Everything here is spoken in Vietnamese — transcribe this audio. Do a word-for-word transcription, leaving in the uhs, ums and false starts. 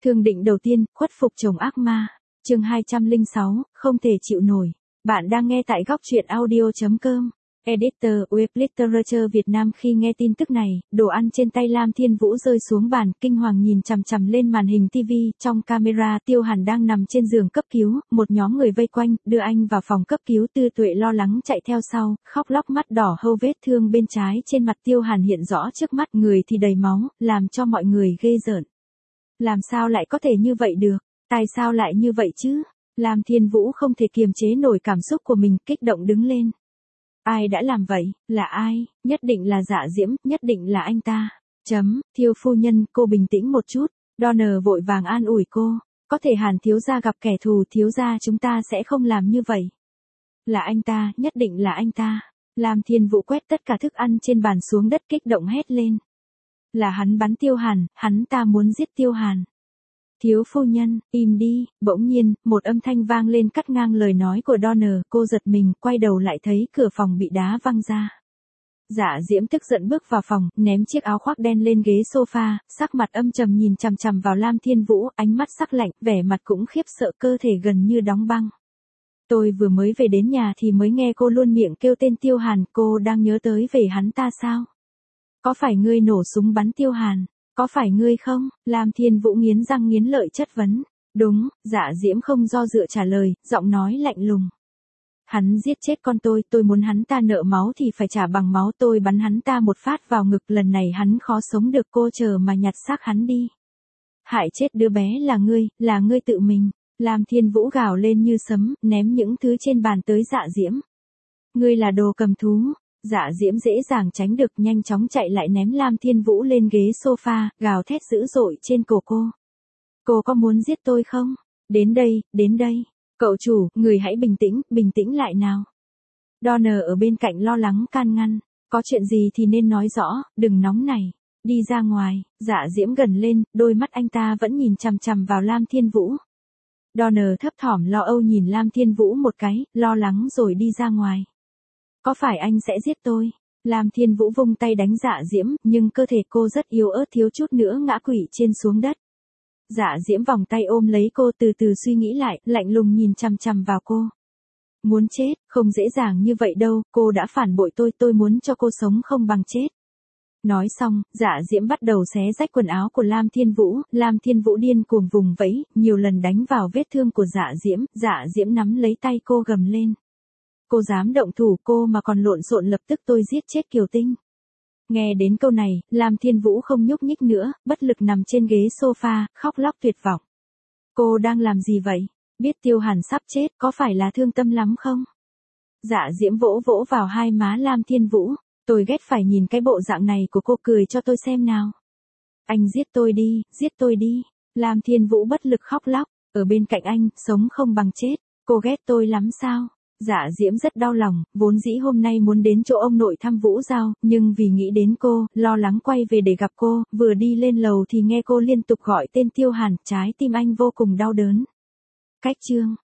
Thương định đầu tiên, khuất phục chồng ác ma. Chương hai trăm lẻ sáu, không thể chịu nổi. Bạn đang nghe tại góc truyện audio chấm com. Editor, Web Literature Việt Nam. Khi nghe tin tức này, đồ ăn trên tay Lam Thiên Vũ rơi xuống bàn, kinh hoàng nhìn chằm chằm lên màn hình ti vi, trong camera, Tiêu Hàn đang nằm trên giường cấp cứu, một nhóm người vây quanh, đưa anh vào phòng cấp cứu, Tư Tuệ lo lắng chạy theo sau, khóc lóc mắt đỏ hâu, vết thương bên trái trên mặt Tiêu Hàn hiện rõ trước mắt, người thì đầy máu, làm cho mọi người ghê rợn. Làm sao lại có thể như vậy được? Tại sao lại như vậy chứ? Lam Thiên Vũ không thể kiềm chế nổi cảm xúc của mình, kích động đứng lên. Ai đã làm vậy? Là ai? Nhất định là Dạ Diễm, nhất định là anh ta. Chấm, Thiêu phu nhân, cô bình tĩnh một chút. Donner vội vàng an ủi cô. Có thể Hàn thiếu gia gặp kẻ thù, thiếu gia chúng ta sẽ không làm như vậy. Là anh ta, nhất định là anh ta. Lam Thiên Vũ quét tất cả thức ăn trên bàn xuống đất, kích động hét lên. Là hắn bắn Tiêu Hàn, hắn ta muốn giết Tiêu Hàn. Thiếu phu nhân, im đi. Bỗng nhiên, một âm thanh vang lên cắt ngang lời nói của Donner, cô giật mình, quay đầu lại thấy cửa phòng bị đá văng ra. Dạ Diễm tức giận bước vào phòng, ném chiếc áo khoác đen lên ghế sofa, sắc mặt âm trầm nhìn chằm chằm vào Lam Thiên Vũ, ánh mắt sắc lạnh, vẻ mặt cũng khiếp sợ, cơ thể gần như đóng băng. Tôi vừa mới về đến nhà thì mới nghe cô luôn miệng kêu tên Tiêu Hàn, cô đang nhớ tới về hắn ta sao? Có phải ngươi nổ súng bắn Tiêu Hàn? Có phải ngươi không? Lam Thiên Vũ nghiến răng nghiến lợi chất vấn. Đúng, Dạ Diễm không do dự trả lời, giọng nói lạnh lùng. Hắn giết chết con tôi, tôi muốn hắn ta nợ máu thì phải trả bằng máu, tôi bắn hắn ta một phát vào ngực, lần này hắn khó sống được, cô chờ mà nhặt xác hắn đi. Hại chết đứa bé là ngươi, là ngươi tự mình. Lam Thiên Vũ gào lên như sấm, ném những thứ trên bàn tới Dạ Diễm. Ngươi là đồ cầm thú. Dạ Diễm dễ dàng tránh được, nhanh chóng chạy lại ném Lam Thiên Vũ lên ghế sofa, gào thét dữ dội trên cổ cô. Cô có muốn giết tôi không? Đến đây, đến đây. Cậu chủ, người hãy bình tĩnh, bình tĩnh lại nào. Donner ở bên cạnh lo lắng can ngăn. Có chuyện gì thì nên nói rõ, đừng nóng này. Đi ra ngoài. Dạ Diễm gần lên, đôi mắt anh ta vẫn nhìn chằm chằm vào Lam Thiên Vũ. Donner thấp thỏm lo âu nhìn Lam Thiên Vũ một cái, lo lắng rồi đi ra ngoài. Có phải anh sẽ giết tôi? Lam Thiên Vũ vung tay đánh Dạ Diễm, nhưng cơ thể cô rất yếu ớt, thiếu chút nữa ngã quỵ trên xuống đất. Dạ Diễm vòng tay ôm lấy cô, từ từ suy nghĩ lại, lạnh lùng nhìn chằm chằm vào cô. Muốn chết, không dễ dàng như vậy đâu, cô đã phản bội tôi, tôi muốn cho cô sống không bằng chết. Nói xong, Dạ Diễm bắt đầu xé rách quần áo của Lam Thiên Vũ, Lam Thiên Vũ điên cuồng vùng vẫy, nhiều lần đánh vào vết thương của Dạ Diễm, Dạ Diễm nắm lấy tay cô gầm lên. Cô dám động thủ, cô mà còn lộn xộn lập tức tôi giết chết Kiều Tinh. Nghe đến câu này, Lam Thiên Vũ không nhúc nhích nữa, bất lực nằm trên ghế sofa, khóc lóc tuyệt vọng. Cô đang làm gì vậy? Biết Tiêu Hàn sắp chết, có phải là thương tâm lắm không? Dạ Diễm vỗ vỗ vào hai má Lam Thiên Vũ. Tôi ghét phải nhìn cái bộ dạng này của cô, cười cho tôi xem nào. Anh giết tôi đi, giết tôi đi. Lam Thiên Vũ bất lực khóc lóc, ở bên cạnh anh, sống không bằng chết. Cô ghét tôi lắm sao? Dạ Diễm rất đau lòng, vốn dĩ hôm nay muốn đến chỗ ông nội thăm Vũ Giao, nhưng vì nghĩ đến cô, lo lắng quay về để gặp cô, vừa đi lên lầu thì nghe cô liên tục gọi tên Tiêu Hàn, trái tim anh vô cùng đau đớn. Cách chương